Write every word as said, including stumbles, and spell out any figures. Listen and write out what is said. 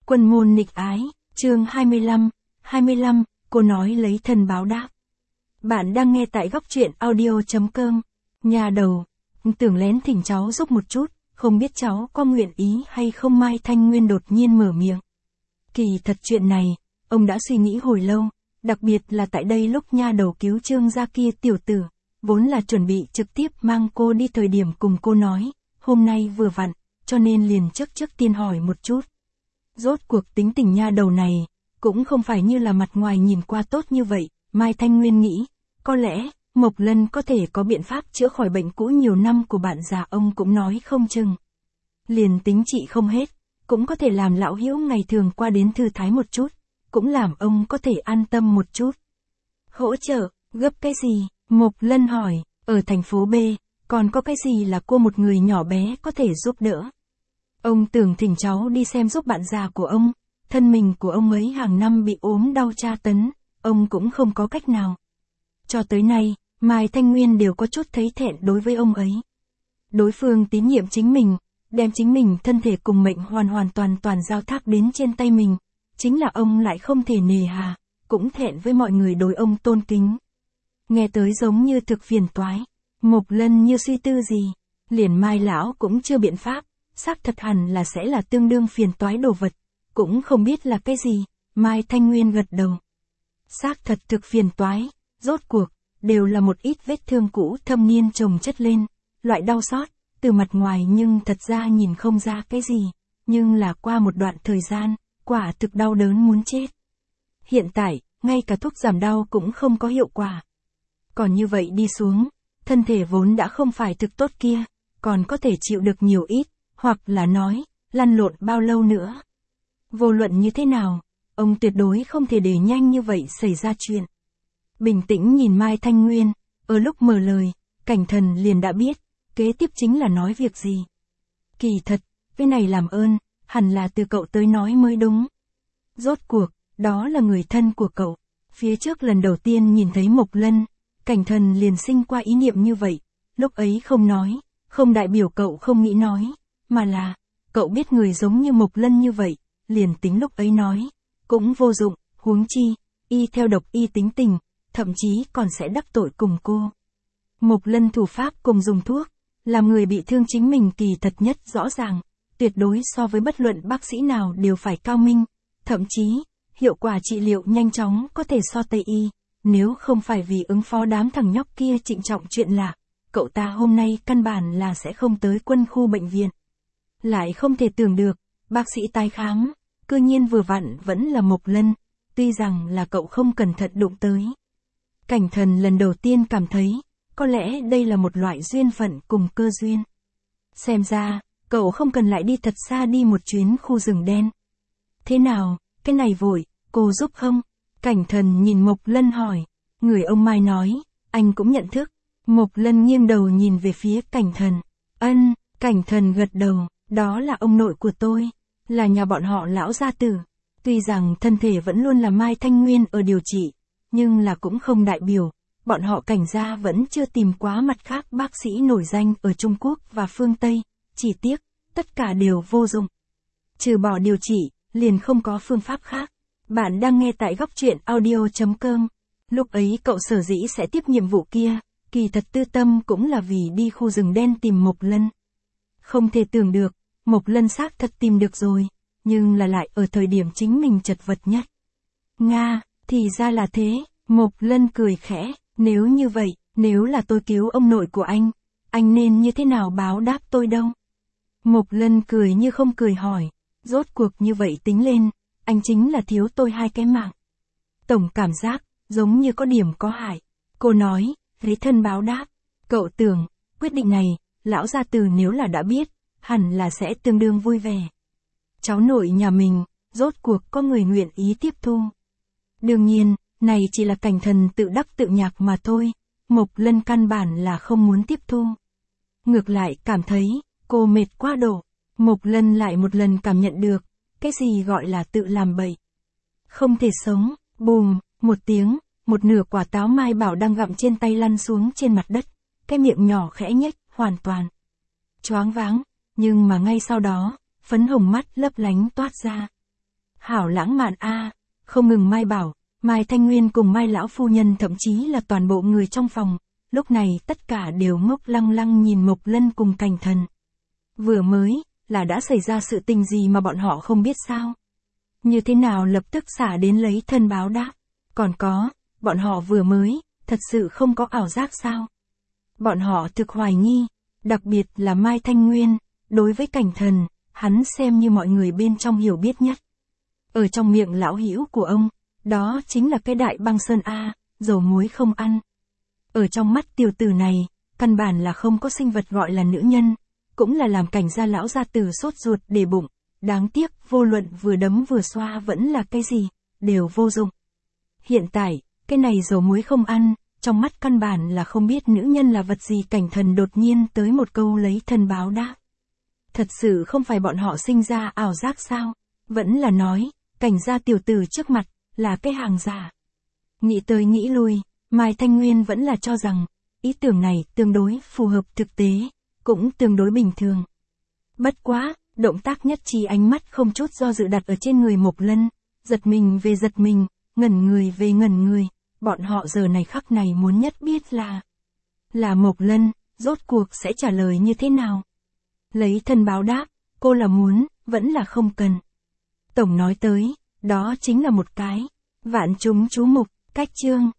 Quân môn nghịch ái, chương hai mươi lăm, hai mươi lăm, cô nói lấy thân báo đáp. Bạn đang nghe tại góc truyện audio chấm com. Nhà đầu, tưởng lén thỉnh cháu giúp một chút, không biết cháu có nguyện ý hay không. Mai Thanh Nguyên đột nhiên mở miệng. Kỳ thật chuyện này, ông đã suy nghĩ hồi lâu, đặc biệt là tại đây lúc nha đầu cứu Trương gia kia tiểu tử, vốn là chuẩn bị trực tiếp mang cô đi thời điểm cùng cô nói, hôm nay vừa vặn, cho nên liền trước trước tiên hỏi một chút. Rốt cuộc tính tình nha đầu này, cũng không phải như là mặt ngoài nhìn qua tốt như vậy, Mai Thanh Nguyên nghĩ, có lẽ, Mộc Lân có thể có biện pháp chữa khỏi bệnh cũ nhiều năm của bạn già ông cũng nói không chừng. Liền tính trị không hết, cũng có thể làm lão Hữu ngày thường qua đến thư thái một chút, cũng làm ông có thể an tâm một chút. Hỗ trợ, gấp cái gì? Mộc Lân hỏi, ở thành phố B, còn có cái gì là cô một người nhỏ bé có thể giúp đỡ? Ông tưởng thỉnh cháu đi xem giúp bạn già của ông, thân mình của ông ấy hàng năm bị ốm đau tra tấn, ông cũng không có cách nào. Cho tới nay, Mai Thanh Nguyên đều có chút thấy thẹn đối với ông ấy. Đối phương tín nhiệm chính mình, đem chính mình thân thể cùng mệnh hoàn hoàn toàn toàn giao thác đến trên tay mình, chính là ông lại không thể nề hà, cũng thẹn với mọi người đối ông tôn kính. Nghe tới giống như thực phiền toái, Mộc Lân như suy tư gì, liền Mai lão cũng chưa biện pháp, xác thật hẳn là sẽ là tương đương phiền toái đồ vật, cũng không biết là cái gì, Mai Thanh Nguyên gật đầu. Xác thật thực phiền toái, rốt cuộc, đều là một ít vết thương cũ thâm niên chồng chất lên, loại đau xót, từ mặt ngoài nhưng thật ra nhìn không ra cái gì, nhưng là qua một đoạn thời gian, quả thực đau đớn muốn chết. Hiện tại, ngay cả thuốc giảm đau cũng không có hiệu quả. Còn như vậy đi xuống, thân thể vốn đã không phải thực tốt kia, còn có thể chịu được nhiều ít, hoặc là nói, lăn lộn bao lâu nữa. Vô luận như thế nào, ông tuyệt đối không thể để nhanh như vậy xảy ra chuyện. Bình tĩnh nhìn Mai Thanh Nguyên, ở lúc mở lời, Cảnh Thần liền đã biết, kế tiếp chính là nói việc gì. Kỳ thật, cái này làm ơn, hẳn là từ cậu tới nói mới đúng. Rốt cuộc, đó là người thân của cậu. Phía trước lần đầu tiên nhìn thấy Mộc Lân, Cảnh Thần liền sinh qua ý niệm như vậy, lúc ấy không nói, không đại biểu cậu không nghĩ nói, mà là, cậu biết người giống như Mộc Lân như vậy, liền tính lúc ấy nói, cũng vô dụng, huống chi, y theo độc y tính tình, thậm chí còn sẽ đắc tội cùng cô. Mộc Lân thủ pháp cùng dùng thuốc, làm người bị thương chính mình kỳ thật nhất rõ ràng, tuyệt đối so với bất luận bác sĩ nào đều phải cao minh, thậm chí, hiệu quả trị liệu nhanh chóng có thể so Tây y, nếu không phải vì ứng phó đám thằng nhóc kia trịnh trọng chuyện lạ, cậu ta hôm nay căn bản là sẽ không tới quân khu bệnh viện. Lại không thể tưởng được, bác sĩ tái khám, cư nhiên vừa vặn vẫn là Mộc Lân, tuy rằng là cậu không cẩn thận đụng tới. Cảnh Thần lần đầu tiên cảm thấy, có lẽ đây là một loại duyên phận cùng cơ duyên. Xem ra, cậu không cần lại đi thật xa đi một chuyến khu rừng đen. Thế nào, cái này vội, cô giúp không? Cảnh Thần nhìn Mộc Lân hỏi, người ông Mai nói, anh cũng nhận thức. Mộc Lân nghiêng đầu nhìn về phía Cảnh Thần. Ân, Cảnh Thần gật đầu, đó là ông nội của tôi, là nhà bọn họ lão gia tử. Tuy rằng thân thể vẫn luôn là Mai Thanh Nguyên ở điều trị, nhưng là cũng không đại biểu, bọn họ Cảnh gia vẫn chưa tìm quá mặt khác bác sĩ nổi danh ở Trung Quốc và phương Tây, chỉ tiếc, tất cả đều vô dụng. Trừ bỏ điều trị, liền không có phương pháp khác. Bạn đang nghe tại góc truyện audio chấm com. Lúc ấy cậu sở dĩ sẽ tiếp nhiệm vụ kia, kỳ thật tư tâm cũng là vì đi khu rừng đen tìm Mộc Lân. Không thể tưởng được, Mộc Lân xác thật tìm được rồi, nhưng là lại ở thời điểm chính mình chật vật nhất. Nga, thì ra là thế, Mộc Lân cười khẽ, nếu như vậy, nếu là tôi cứu ông nội của anh, anh nên như thế nào báo đáp tôi đâu? Mộc Lân cười như không cười hỏi, rốt cuộc như vậy tính lên, anh chính là thiếu tôi hai cái mạng. Tổng cảm giác, giống như có điểm có hại. Cô nói, lấy thân báo đáp. Cậu tưởng, quyết định này, lão gia tử nếu là đã biết, hẳn là sẽ tương đương vui vẻ. Cháu nội nhà mình, rốt cuộc có người nguyện ý tiếp thu. Đương nhiên, này chỉ là Cảnh Thần tự đắc tự nhạc mà thôi, Mộc Lân căn bản là không muốn tiếp thu. Ngược lại cảm thấy, cô mệt quá độ, Mộc Lân lại một lần cảm nhận được, cái gì gọi là tự làm bậy. Không thể sống, bùm, một tiếng, một nửa quả táo Mai Bảo đang gặm trên tay lăn xuống trên mặt đất, cái miệng nhỏ khẽ nhếch, hoàn toàn choáng váng, nhưng mà ngay sau đó, phấn hồng mắt lấp lánh toát ra. Hảo lãng mạn a, không ngừng Mai bảo, Mai Thanh Nguyên cùng Mai lão phu nhân thậm chí là toàn bộ người trong phòng, lúc này tất cả đều ngốc lăng lăng nhìn Mộc Lân cùng Cảnh Thần. Vừa mới, là đã xảy ra sự tình gì mà bọn họ không biết sao? Như thế nào lập tức xả đến lấy thân báo đáp? Còn có, bọn họ vừa mới, thật sự không có ảo giác sao? Bọn họ thực hoài nghi, đặc biệt là Mai Thanh Nguyên, đối với Cảnh Thần, hắn xem như mọi người bên trong hiểu biết nhất. Ở trong miệng lão hữu của ông, đó chính là cái đại băng sơn A, dầu muối không ăn. Ở trong mắt tiểu tử này, căn bản là không có sinh vật gọi là nữ nhân, cũng là làm Cảnh gia lão gia tử sốt ruột để bụng, đáng tiếc vô luận vừa đấm vừa xoa vẫn là cái gì, đều vô dụng. Hiện tại, cái này dầu muối không ăn, trong mắt căn bản là không biết nữ nhân là vật gì. Cảnh Thần đột nhiên tới một câu lấy thân báo đáp. Thật sự không phải bọn họ sinh ra ảo giác sao, vẫn là nói, Cảnh gia tiểu tử trước mặt, là cái hàng giả. Nghĩ tới nghĩ lui, Mai Thanh Nguyên vẫn là cho rằng, ý tưởng này tương đối phù hợp thực tế, cũng tương đối bình thường. Bất quá, động tác nhất trí ánh mắt không chút do dự đặt ở trên người Mộc Lân, giật mình về giật mình, ngẩn người về ngẩn người, bọn họ giờ này khắc này muốn nhất biết là, là Mộc Lân, rốt cuộc sẽ trả lời như thế nào. Lấy thân báo đáp, cô là muốn, vẫn là không cần. Tổng nói tới, đó chính là một cái, vạn chúng chú mục, cách chương.